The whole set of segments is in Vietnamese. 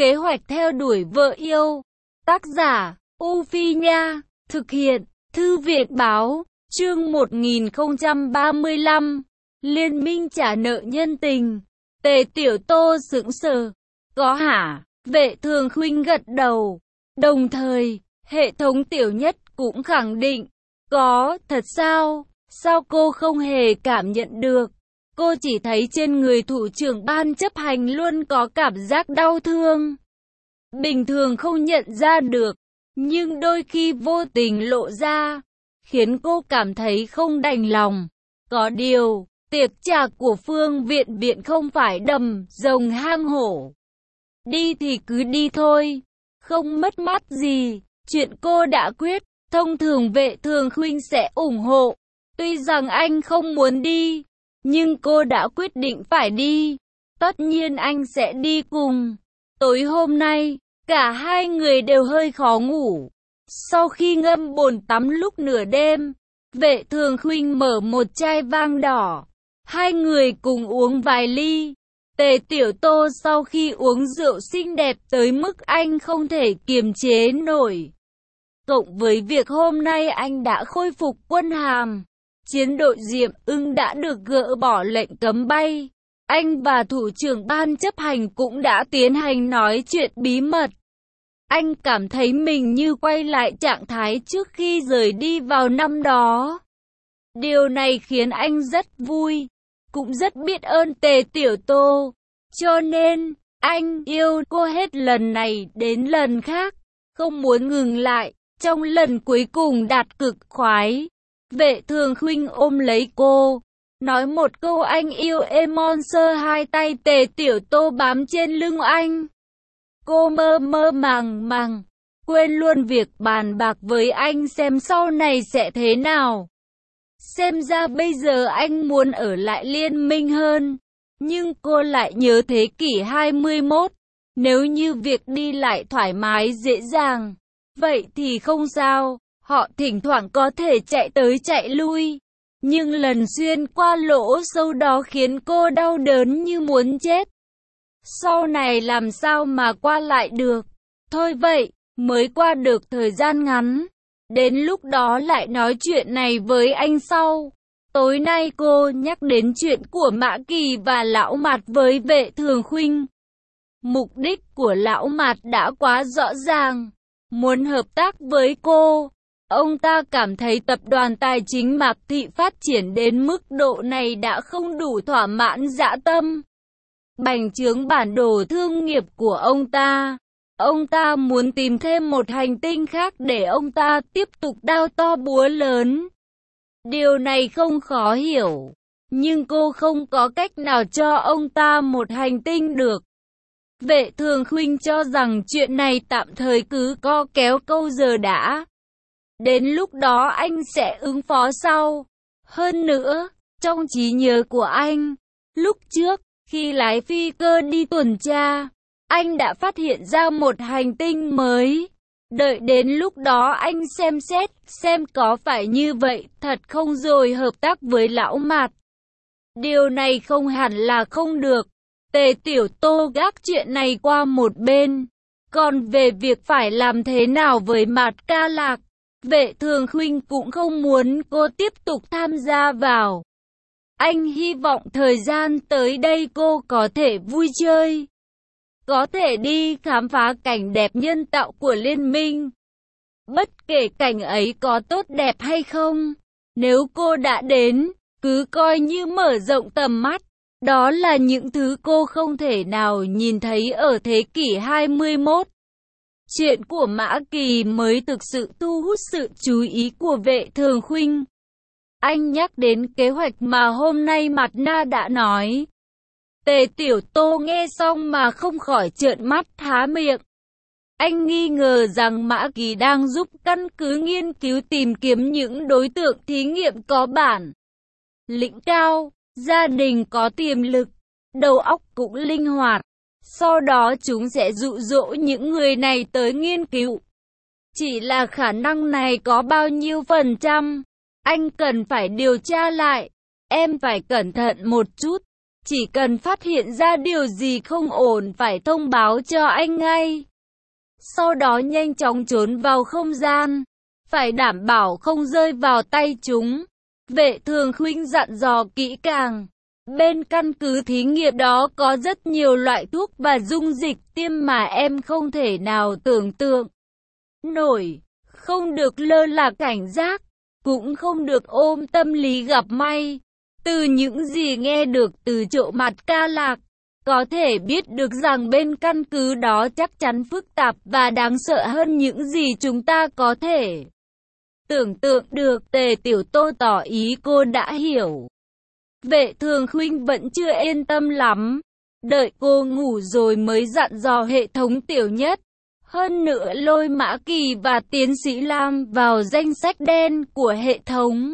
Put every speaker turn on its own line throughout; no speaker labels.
Kế hoạch theo đuổi vợ yêu. Tác giả, U Phi Nha. Thực hiện, Thư viện Báo. Chương 1035. Liên minh trả nợ nhân tình. Tề Tiểu Tô sững sờ. Có hả? Vệ Thường Khuynh gật đầu. Đồng thời, hệ thống Tiểu Nhất cũng khẳng định. Có, thật sao? Sao cô không hề cảm nhận được? Cô chỉ thấy trên người thủ trưởng ban chấp hành luôn có cảm giác đau thương. Bình thường không nhận ra được, nhưng đôi khi vô tình lộ ra, khiến cô cảm thấy không đành lòng. Có điều, tiệc trà của Phương Viện Viện không phải đầm rồng hang hổ. Đi thì cứ đi thôi, không mất mát gì, chuyện cô đã quyết, thông thường Vệ Thường Khuynh sẽ ủng hộ. Tuy rằng anh không muốn đi, nhưng cô đã quyết định phải đi. Tất nhiên anh sẽ đi cùng. Tối hôm nay, cả hai người đều hơi khó ngủ. Sau khi ngâm bồn tắm lúc nửa đêm, Vệ Thường Khuynh mở một chai vang đỏ. Hai người cùng uống vài ly. Tề Tiểu Tô sau khi uống rượu xinh đẹp tới mức anh không thể kiềm chế nổi. Cộng với việc hôm nay anh đã khôi phục quân hàm, chiến đội Diệm Ưng đã được gỡ bỏ lệnh cấm bay. Anh và thủ trưởng ban chấp hành cũng đã tiến hành nói chuyện bí mật. Anh cảm thấy mình như quay lại trạng thái trước khi rời đi vào năm đó. Điều này khiến anh rất vui, cũng rất biết ơn Tề Tiểu Tô. Cho nên, anh yêu cô hết lần này đến lần khác, không muốn ngừng lại. Trong lần cuối cùng đạt cực khoái, Vệ Thường Khuynh ôm lấy cô, nói một câu anh yêu em. Monster, hai tay Tề Tiểu Tô bám trên lưng anh. Cô mơ mơ màng, quên luôn việc bàn bạc với anh xem sau này sẽ thế nào. Xem ra bây giờ anh muốn ở lại liên minh hơn, nhưng cô lại nhớ thế kỷ 21. Nếu như việc đi lại thoải mái dễ dàng, vậy thì không sao, họ thỉnh thoảng có thể chạy tới chạy lui. Nhưng lần xuyên qua lỗ sâu đó khiến cô đau đớn như muốn chết. Sau này làm sao mà qua lại được? Thôi vậy, mới qua được thời gian ngắn. Đến lúc đó lại nói chuyện này với anh sau. Tối nay cô nhắc đến chuyện của Mã Kỳ và Lão Mạt với Vệ Thường Khuynh. Mục đích của Lão Mạt đã quá rõ ràng. Muốn hợp tác với cô. Ông ta cảm thấy tập đoàn tài chính Mạc Thị phát triển đến mức độ này đã không đủ thỏa mãn dã tâm, bành trướng bản đồ thương nghiệp của ông ta. Ông ta muốn tìm thêm một hành tinh khác để ông ta tiếp tục đao to búa lớn. Điều này không khó hiểu, nhưng cô không có cách nào cho ông ta một hành tinh được. Vệ Thường Khuynh cho rằng chuyện này tạm thời cứ co kéo câu giờ đã. Đến lúc đó anh sẽ ứng phó sau. Hơn nữa, trong trí nhớ của anh, lúc trước, khi lái phi cơ đi tuần tra, anh đã phát hiện ra một hành tinh mới. Đợi đến lúc đó anh xem xét, xem có phải như vậy thật không rồi hợp tác với Lão Mạt. Điều này không hẳn là không được. Tề Tiểu Tô gác chuyện này qua một bên. Còn về việc phải làm thế nào với Mạt Ca Lạc, Vệ Thường Khuynh cũng không muốn cô tiếp tục tham gia vào. Anh hy vọng thời gian tới đây cô có thể vui chơi, có thể đi khám phá cảnh đẹp nhân tạo của liên minh. Bất kể cảnh ấy có tốt đẹp hay không, nếu cô đã đến, cứ coi như mở rộng tầm mắt. Đó là những thứ cô không thể nào nhìn thấy ở thế kỷ 21. Chuyện của Mã Kỳ mới thực sự thu hút sự chú ý của Vệ Thường Khuynh. Anh nhắc đến kế hoạch mà hôm nay Mạt Na đã nói. Tề Tiểu Tô nghe xong mà không khỏi trợn mắt há miệng. Anh nghi ngờ rằng Mã Kỳ đang giúp căn cứ nghiên cứu tìm kiếm những đối tượng thí nghiệm có bản lĩnh cao, gia đình có tiềm lực, đầu óc cũng linh hoạt. Sau đó chúng sẽ dụ dỗ những người này tới nghiên cứu. Chỉ là khả năng này có bao nhiêu %, anh cần phải điều tra lại. Em phải cẩn thận một chút. Chỉ cần phát hiện ra điều gì không ổn phải thông báo cho anh ngay. Sau đó nhanh chóng trốn vào không gian. Phải đảm bảo không rơi vào tay chúng. Vệ Thường Khuynh dặn dò kỹ càng. Bên căn cứ thí nghiệm đó có rất nhiều loại thuốc và dung dịch tiêm mà em không thể nào tưởng tượng nổi. Không được lơ là cảnh giác, cũng không được ôm tâm lý gặp may. Từ những gì nghe được từ chỗ Mặt Ca Lạc, có thể biết được rằng bên căn cứ đó chắc chắn phức tạp và đáng sợ hơn những gì chúng ta có thể tưởng tượng được. Tề Tiểu Tô tỏ ý cô đã hiểu. Vệ Thường Khuynh vẫn chưa yên tâm lắm. Đợi cô ngủ rồi mới dặn dò hệ thống Tiểu Nhất. Hơn nữa lôi Mã Kỳ và Tiến sĩ Lam vào danh sách đen của hệ thống.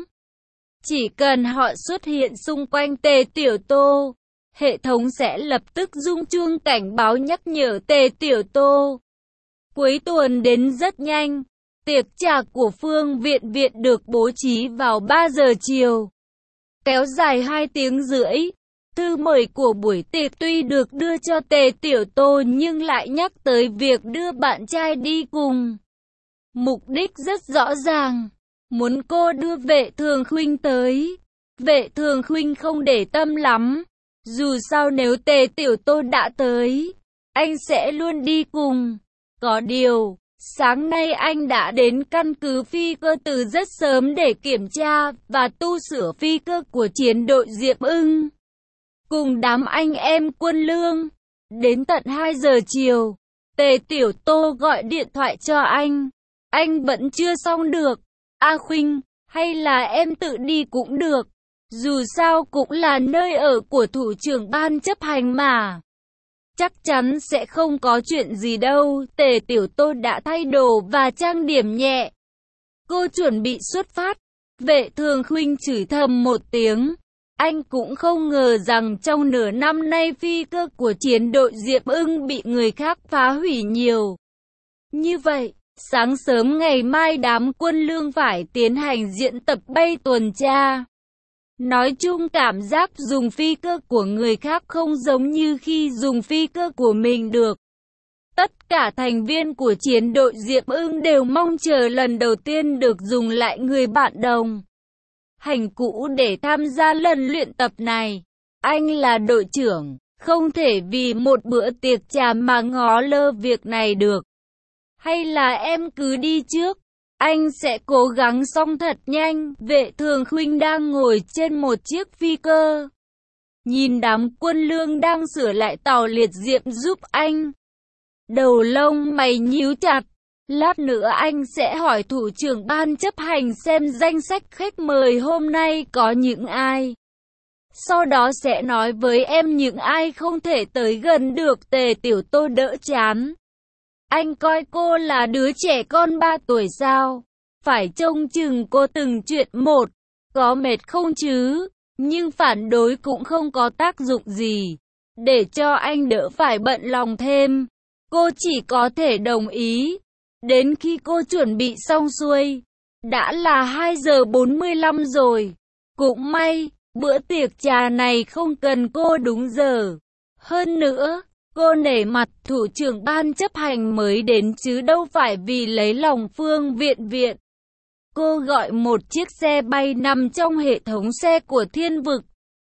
Chỉ cần họ xuất hiện xung quanh Tề Tiểu Tô, hệ thống sẽ lập tức rung chuông cảnh báo nhắc nhở Tề Tiểu Tô. Cuối tuần đến rất nhanh. Tiệc trà của Phương Viện Viện được bố trí vào 3 giờ chiều. Kéo dài 2 tiếng rưỡi. Thư mời của buổi tiệc tuy được đưa cho Tề Tiểu Tô nhưng lại nhắc tới việc đưa bạn trai đi cùng. Mục đích rất rõ ràng. Muốn cô đưa Vệ Thường Khuynh tới. Vệ Thường Khuynh không để tâm lắm. Dù sao nếu Tề Tiểu Tô đã tới, anh sẽ luôn đi cùng. Có điều, sáng nay anh đã đến căn cứ phi cơ từ rất sớm để kiểm tra và tu sửa phi cơ của chiến đội Diệp Ưng. Cùng đám anh em Quân Lương. Đến tận 2 giờ chiều, Tề Tiểu Tô gọi điện thoại cho anh. Anh vẫn chưa xong được. A Khuynh, hay là em tự đi cũng được. Dù sao cũng là nơi ở của thủ trưởng ban chấp hành mà. Chắc chắn sẽ không có chuyện gì đâu. Tề Tiểu Tô đã thay đồ và trang điểm nhẹ. Cô chuẩn bị xuất phát. Vệ Thường Khuynh chửi thầm một tiếng. Anh cũng không ngờ rằng trong nửa năm nay phi cơ của chiến đội Diệp Ưng bị người khác phá hủy nhiều. Như vậy, sáng sớm ngày mai đám Quân Lương phải tiến hành diễn tập bay tuần tra. Nói chung cảm giác dùng phi cơ của người khác không giống như khi dùng phi cơ của mình được. Tất cả thành viên của chiến đội Diệp Ưng đều mong chờ lần đầu tiên được dùng lại người bạn đồng hành cũ để tham gia lần luyện tập này. Anh là đội trưởng, không thể vì một bữa tiệc trà mà ngó lơ việc này được. Hay là em cứ đi trước, anh sẽ cố gắng xong thật nhanh. Vệ Thường Khuynh đang ngồi trên một chiếc phi cơ. Nhìn đám Quân Lương đang sửa lại tàu liệt diệm giúp anh. Đầu lông mày nhíu chặt. Lát nữa anh sẽ hỏi thủ trưởng ban chấp hành xem danh sách khách mời hôm nay có những ai. Sau đó sẽ nói với em những ai không thể tới gần được. Tề Tiểu Tô đỡ chán. Anh coi cô là đứa trẻ con 3 tuổi sao? Phải trông chừng cô từng chuyện một. Có mệt không chứ? Nhưng phản đối cũng không có tác dụng gì. Để cho anh đỡ phải bận lòng thêm, cô chỉ có thể đồng ý. Đến khi cô chuẩn bị xong xuôi, đã là 2 giờ 45 rồi. Cũng may, bữa tiệc trà này không cần cô đúng giờ. Hơn nữa, cô nể mặt thủ trưởng ban chấp hành mới đến chứ đâu phải vì lấy lòng Phương Viện Viện. Cô gọi một chiếc xe bay nằm trong hệ thống xe của Thiên Vực.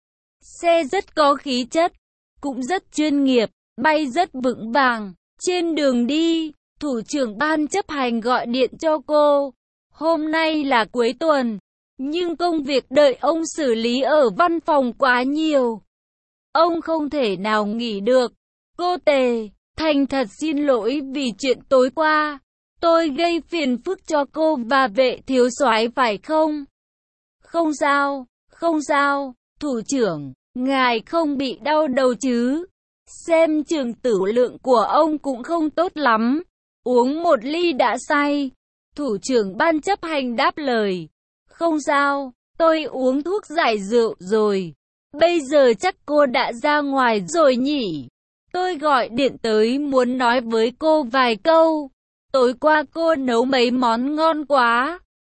Xe rất có khí chất, cũng rất chuyên nghiệp, bay rất vững vàng. Trên đường đi, thủ trưởng ban chấp hành gọi điện cho cô. Hôm nay là cuối tuần, nhưng công việc đợi ông xử lý ở văn phòng quá nhiều. Ông không thể nào nghỉ được. Cô Tề, thành thật xin lỗi vì chuyện tối qua. Tôi gây phiền phức cho cô và Vệ thiếu soái phải không? Không sao, không sao, thủ trưởng, ngài không bị đau đầu chứ? Xem chừng tử lượng của ông cũng không tốt lắm. Uống một ly đã say. Thủ trưởng ban chấp hành đáp lời. Không sao, tôi uống thuốc giải rượu rồi. Bây giờ chắc cô đã ra ngoài rồi nhỉ? Tôi gọi điện tới muốn nói với cô vài câu. Tối qua cô nấu mấy món ngon quá.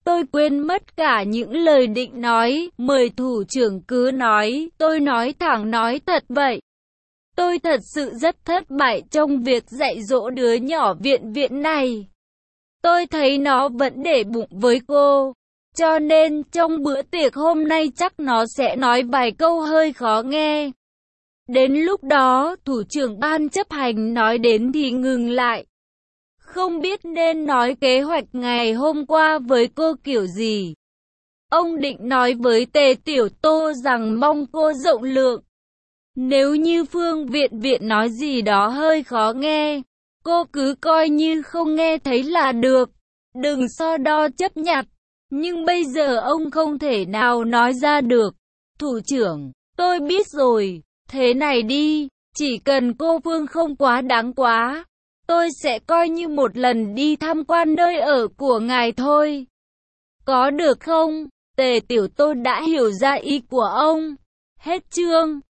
Tôi quên mất cả những lời định nói, mời thủ trưởng cứ nói, tôi nói thẳng nói thật vậy. Tôi thật sự rất thất bại trong việc dạy dỗ đứa nhỏ viện viện này. Tôi thấy nó vẫn để bụng với cô. Cho nên trong bữa tiệc hôm nay chắc nó sẽ nói vài câu hơi khó nghe. Đến lúc đó, thủ trưởng ban chấp hành nói đến thì ngừng lại. Không biết nên nói kế hoạch ngày hôm qua với cô kiểu gì. Ông định nói với Tề Tiểu Tô rằng mong cô rộng lượng. Nếu như Phương Viện Viện nói gì đó hơi khó nghe, cô cứ coi như không nghe thấy là được. Đừng so đo chấp nhặt. Nhưng bây giờ ông không thể nào nói ra được. Thủ trưởng, tôi biết rồi. Thế này đi, chỉ cần cô Phương không quá đáng quá, tôi sẽ coi như một lần đi tham quan nơi ở của ngài thôi. Có được không? Tề Tiểu Tô đã hiểu ra ý của ông. Hết chương.